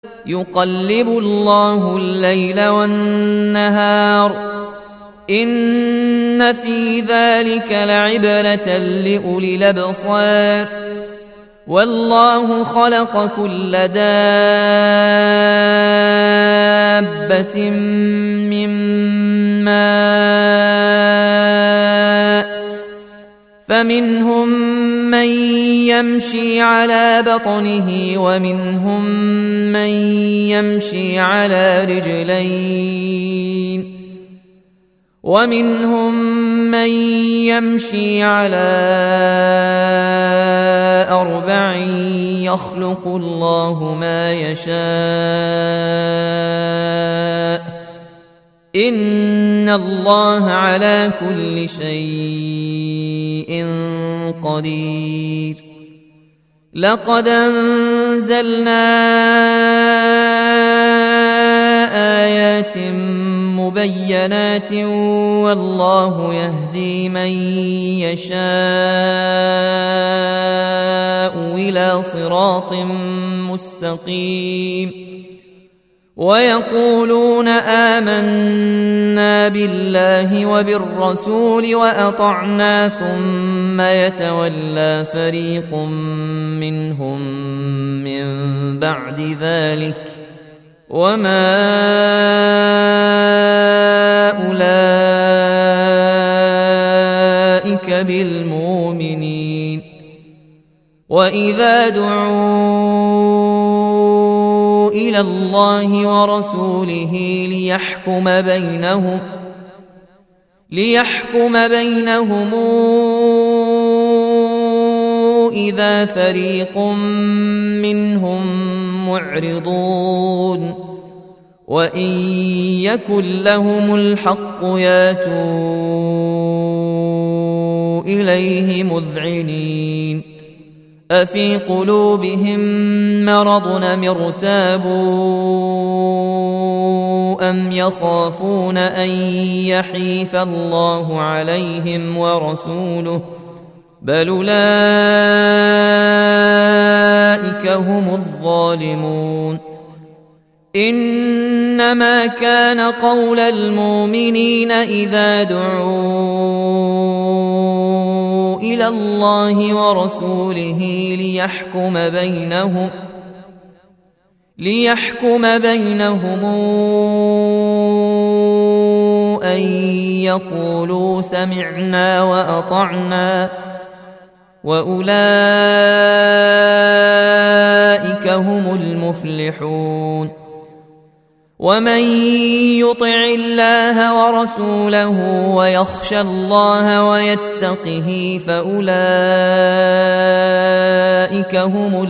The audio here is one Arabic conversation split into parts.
يقلب الله الليل والنهار إن في ذلك لعبرة لأولي الأبصار والله خلق كل دابة من ماء فمنهم من يمشي على بطنه ومنهم من يمشي على رجلين ومنهم من يمشي على 4 يخلق الله ما يشاء إن الله على كل شيء قدير لقد أنزلنا آيات مبينات والله يهدي من يشاء إلى صراط مستقيم ويقولون آمنا بالله وبالرسول وأطعنا ثم يتولى فريق منهم من بعد ذلك وما أولئك بالمؤمنين وإذا دعوا إلى الله ورسوله ليحكم بينهم إذا فريق منهم معرضون وإن يكن لهم الحق ياتوا إليه مذعنين أفي قلوبهم مرض أم ارتابوا أم يخافون أن يحيف الله عليهم ورسوله بل أولئك هم الظالمون إنما كان قول المؤمنين إذا دعوا إلى الله ورسوله ليحكم بينهم أن يقولوا سمعنا وأطعنا وأولئك هم المفلحون ومن يطع الله ورسوله ويخشى الله ويتقه فأولئك هم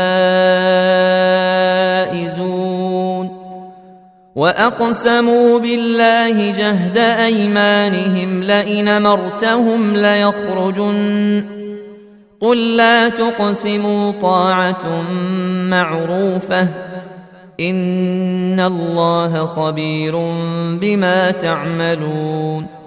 الفائزون وأقسموا بالله جهد أيمانهم لئن أمرتهم ليخرجن قل لا تقسموا طاعة معروفة إن الله خبير بما تعملون